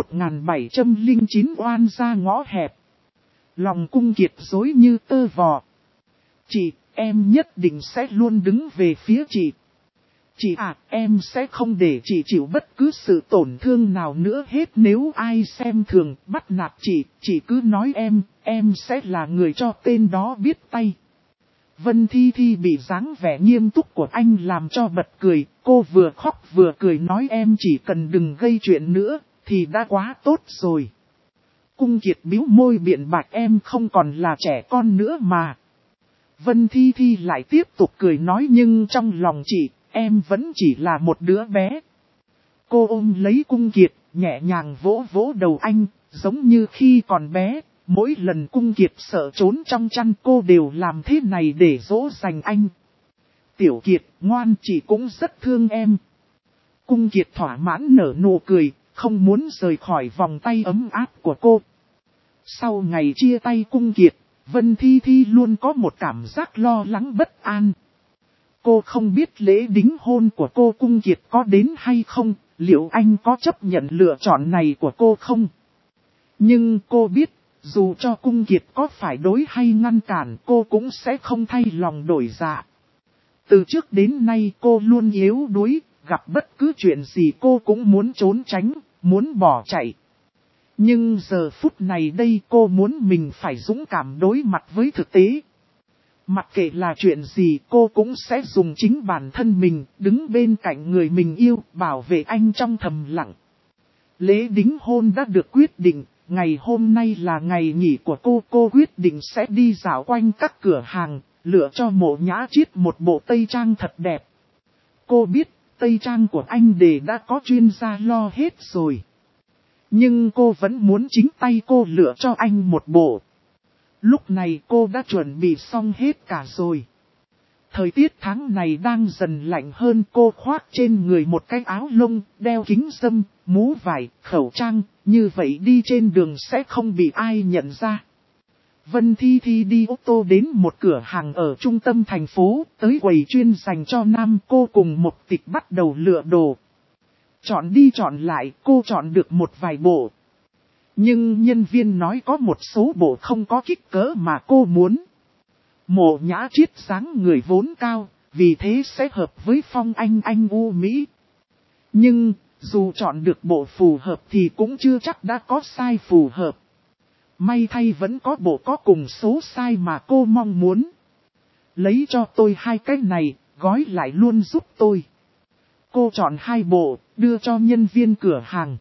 1709 oan ra ngõ hẹp. Lòng Cung Kiệt rối như tơ vò. Chị, em nhất định sẽ luôn đứng về phía chị. Chị em sẽ không để chị chịu bất cứ sự tổn thương nào nữa hết. Nếu ai xem thường, bắt nạt chị cứ nói em sẽ là người cho tên đó biết tay. Vân Thi Thi bị dáng vẻ nghiêm túc của anh làm cho bật cười, cô vừa khóc vừa cười nói em chỉ cần đừng gây chuyện nữa, thì đã quá tốt rồi. Cung Kiệt bĩu môi biện bạch, em không còn là trẻ con nữa mà. Vân Thi Thi lại tiếp tục cười nói, nhưng trong lòng chị, em vẫn chỉ là một đứa bé. Cô ôm lấy Cung Kiệt, nhẹ nhàng vỗ vỗ đầu anh, giống như khi còn bé. Mỗi lần Cung Kiệt sợ trốn trong chăn, cô đều làm thế này để dỗ dành anh. Tiểu Kiệt, ngoan, chị cũng rất thương em. Cung Kiệt thỏa mãn nở nụ cười, không muốn rời khỏi vòng tay ấm áp của cô. Sau ngày chia tay Cung Kiệt, Vân Thi Thi luôn có một cảm giác lo lắng bất an. Cô không biết lễ đính hôn của cô Cung Kiệt có đến hay không, liệu anh có chấp nhận lựa chọn này của cô không? Nhưng cô biết, dù cho Cung Kiệt có phải đối hay ngăn cản cô cũng sẽ không thay lòng đổi dạ. Từ trước đến nay cô luôn yếu đuối, gặp bất cứ chuyện gì cô cũng muốn trốn tránh, muốn bỏ chạy. Nhưng giờ phút này đây cô muốn mình phải dũng cảm đối mặt với thực tế. Mặc kệ là chuyện gì cô cũng sẽ dùng chính bản thân mình, đứng bên cạnh người mình yêu, bảo vệ anh trong thầm lặng. Lễ đính hôn đã được quyết định, ngày hôm nay là ngày nghỉ của cô quyết định sẽ đi dạo quanh các cửa hàng, lựa cho Mộ Nhã Chiết một bộ tây trang thật đẹp. Cô biết, tây trang của anh Đề đã có chuyên gia lo hết rồi. Nhưng cô vẫn muốn chính tay cô lựa cho anh một bộ. Lúc này cô đã chuẩn bị xong hết cả rồi. Thời tiết tháng này đang dần lạnh hơn, cô khoác trên người một cái áo lông, đeo kính râm, mũ vải, khẩu trang, như vậy đi trên đường sẽ không bị ai nhận ra. Vân Thi Thi đi ô tô đến một cửa hàng ở trung tâm thành phố, tới quầy chuyên dành cho nam. Cô cùng một tịch bắt đầu lựa đồ. Chọn đi chọn lại, cô chọn được một vài bộ. Nhưng nhân viên nói có một số bộ không có kích cỡ mà cô muốn. Mộ Nhã Chiết dáng người vốn cao, vì thế sẽ hợp với phong anh u Mỹ. Nhưng, dù chọn được bộ phù hợp thì cũng chưa chắc đã có size phù hợp. May thay vẫn có bộ có cùng số size mà cô mong muốn. Lấy cho tôi 2 cái này, gói lại luôn giúp tôi. Cô chọn 2 bộ, đưa cho nhân viên cửa hàng.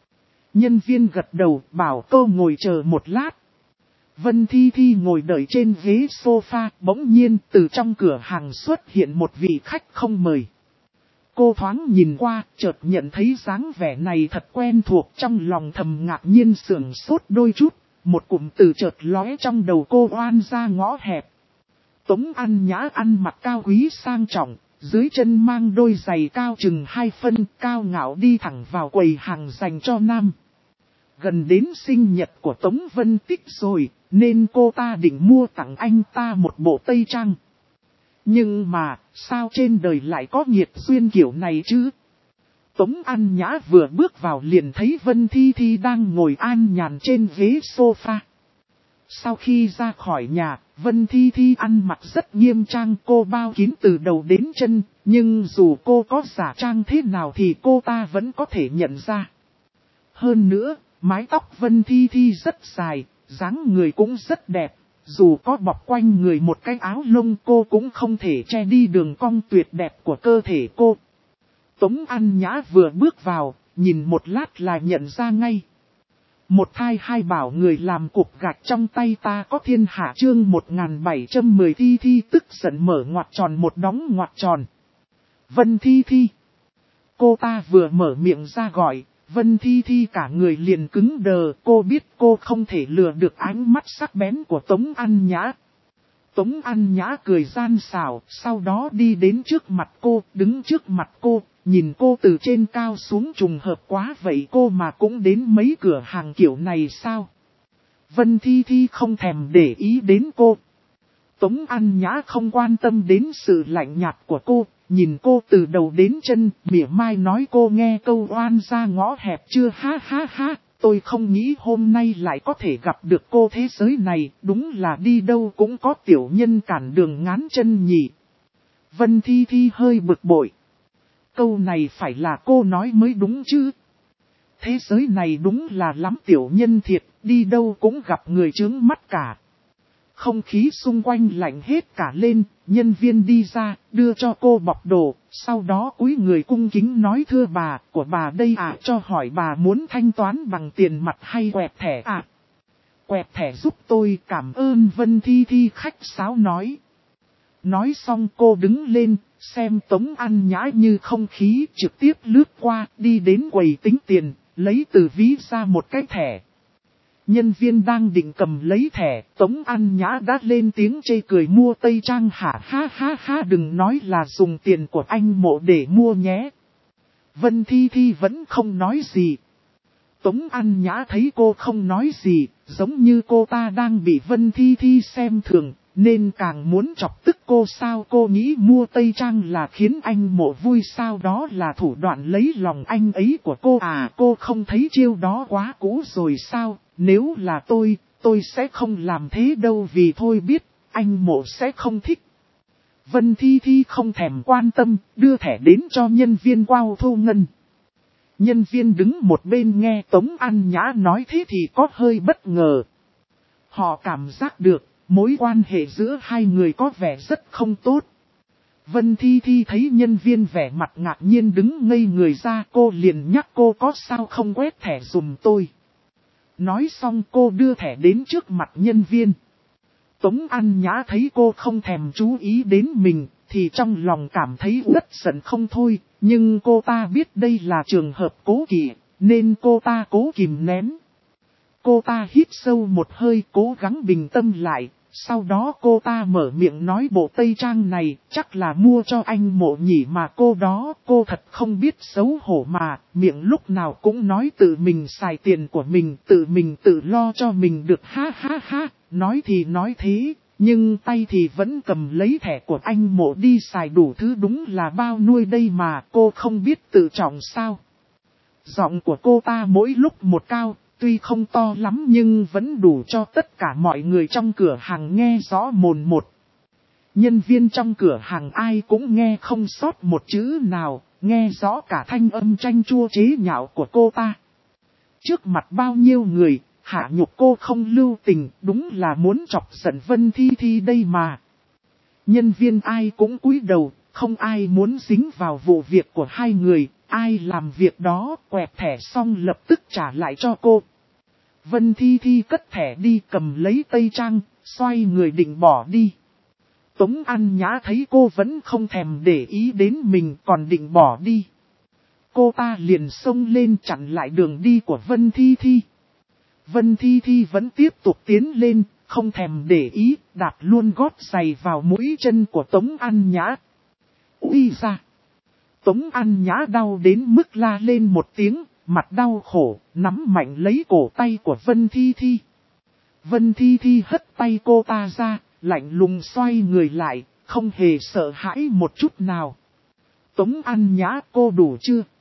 Nhân viên gật đầu, bảo cô ngồi chờ một lát. Vân Thi Thi ngồi đợi trên ghế sofa, bỗng nhiên từ trong cửa hàng xuất hiện một vị khách không mời. Cô thoáng nhìn qua, chợt nhận thấy dáng vẻ này thật quen thuộc, trong lòng thầm ngạc nhiên sửng sốt đôi chút. Một cụm từ chợt lóe trong đầu cô oan ra ngõ hẹp. Tống An Nhã ăn mặc cao quý sang trọng, dưới chân mang đôi giày cao chừng 2 phân, cao ngạo đi thẳng vào quầy hàng dành cho nam. Gần đến sinh nhật của Tống Vân Tích rồi, nên cô ta định mua tặng anh ta một bộ tây trang. Nhưng mà, sao trên đời lại có nghiệt duyên kiểu này chứ? Tống An Nhã vừa bước vào liền thấy Vân Thi Thi đang ngồi an nhàn trên ghế sofa. Sau khi ra khỏi nhà, Vân Thi Thi ăn mặc rất nghiêm trang, cô bao kín từ đầu đến chân, nhưng dù cô có giả trang thế nào thì cô ta vẫn có thể nhận ra. Hơn nữa, mái tóc Vân Thi Thi rất dài, dáng người cũng rất đẹp, dù có bọc quanh người một cái áo lông cô cũng không thể che đi đường cong tuyệt đẹp của cơ thể cô. Tống An Nhã vừa bước vào, nhìn một lát là nhận ra ngay. Một thai hai bảo người làm cục gạch trong tay ta có thiên hạ chương 1710 Thi Thi tức giận mở ngoặc tròn một đóng ngoặc tròn. Vân Thi Thi. Cô ta vừa mở miệng ra gọi, Vân Thi Thi cả người liền cứng đờ, cô biết cô không thể lừa được ánh mắt sắc bén của Tống An Nhã. Tống An Nhã cười gian xảo, sau đó đi đến trước mặt cô, đứng trước mặt cô, nhìn cô từ trên cao xuống trùng hợp quá vậy cô mà cũng đến mấy cửa hàng kiểu này sao? Vân Thi Thi không thèm để ý đến cô. Tống An Nhã không quan tâm đến sự lạnh nhạt của cô, nhìn cô từ đầu đến chân, mỉa mai nói cô nghe câu oan ra ngõ hẹp chưa ha ha ha. Tôi không nghĩ hôm nay lại có thể gặp được cô thế giới này, đúng là đi đâu cũng có tiểu nhân cản đường ngán chân nhỉ. Vân Thi Thi hơi bực bội. Câu này phải là cô nói mới đúng chứ. Thế giới này đúng là lắm tiểu nhân thiệt, đi đâu cũng gặp người chướng mắt cả. Không khí xung quanh lạnh hết cả lên, nhân viên đi ra, đưa cho cô bọc đồ, sau đó cúi người cung kính nói thưa bà, của bà đây à, cho hỏi bà muốn thanh toán bằng tiền mặt hay quẹt thẻ à? Quẹt thẻ giúp tôi, cảm ơn. Vân Thi Thi khách sáo nói. Nói xong cô đứng lên, xem Tống An Nhã như không khí, trực tiếp lướt qua, đi đến quầy tính tiền, lấy từ ví ra một cái thẻ. Nhân viên đang định cầm lấy thẻ, Tống An Nhã đã lên tiếng chê cười mua tây trang hả ha ha ha, đừng nói là dùng tiền của anh Mộ để mua nhé. Vân Thi Thi vẫn không nói gì. Tống An Nhã thấy cô không nói gì, Giống như cô ta đang bị Vân Thi Thi xem thường, nên càng muốn chọc tức cô sao. Cô nghĩ mua tây trang là khiến anh Mộ vui sao, đó là thủ đoạn lấy lòng anh ấy của cô à. Cô không thấy chiêu đó quá cũ rồi sao? Nếu là tôi sẽ không làm thế đâu, vì thôi biết, anh Mộ sẽ không thích. Vân Thi Thi không thèm quan tâm, đưa thẻ đến cho nhân viên Quao Thu Ngân. Nhân viên đứng một bên nghe Tống An Nhã nói thế thì có hơi bất ngờ. Họ cảm giác được, mối quan hệ giữa hai người có vẻ rất không tốt. Vân Thi Thi thấy nhân viên vẻ mặt ngạc nhiên đứng ngây người ra, cô liền nhắc cô có sao không quét thẻ giùm tôi. Nói xong cô đưa thẻ đến trước mặt nhân viên. Tống An Nhã thấy cô không thèm chú ý đến mình, thì trong lòng cảm thấy rất giận không thôi, nhưng cô ta biết đây là trường hợp cố kỵ, nên cô ta cố kìm nén. Cô ta hít sâu một hơi cố gắng bình tâm lại, sau đó cô ta mở miệng nói bộ tây trang này chắc là mua cho anh Mộ nhỉ mà cô thật không biết xấu hổ mà, miệng lúc nào cũng nói tự mình xài tiền của mình tự lo cho mình được ha ha ha, nói thì nói thế, nhưng tay thì vẫn cầm lấy thẻ của anh Mộ đi xài đủ thứ, đúng là bao nuôi đây mà, cô không biết tự trọng sao. Giọng của cô ta mỗi lúc một cao. Tuy không to lắm nhưng vẫn đủ cho tất cả mọi người trong cửa hàng nghe rõ mồn một. Nhân viên trong cửa hàng ai cũng nghe không sót một chữ nào, nghe rõ cả thanh âm chanh chua chế nhạo của cô ta. Trước mặt bao nhiêu người, hạ nhục cô không lưu tình, đúng là muốn chọc giận Vân Thi Thi đây mà. Nhân viên ai cũng cúi đầu, không ai muốn dính vào vụ việc của hai người. Ai làm việc đó, quẹt thẻ xong lập tức trả lại cho cô. Vân Thi Thi cất thẻ đi, cầm lấy tây trang, xoay người định bỏ đi. Tống An Nhã thấy cô vẫn không thèm để ý đến mình còn định bỏ đi. Cô ta liền xông lên chặn lại đường đi của Vân Thi Thi. Vân Thi Thi vẫn tiếp tục tiến lên, không thèm để ý, đạp luôn gót giày vào mũi chân của Tống An Nhã. Úi da! Tống An Nhã đau đến mức la lên một tiếng, mặt đau khổ, nắm mạnh lấy cổ tay của Vân Thi Thi. Vân Thi Thi hất tay cô ta ra, lạnh lùng xoay người lại, không hề sợ hãi một chút nào. Tống An Nhã, cô đủ chưa?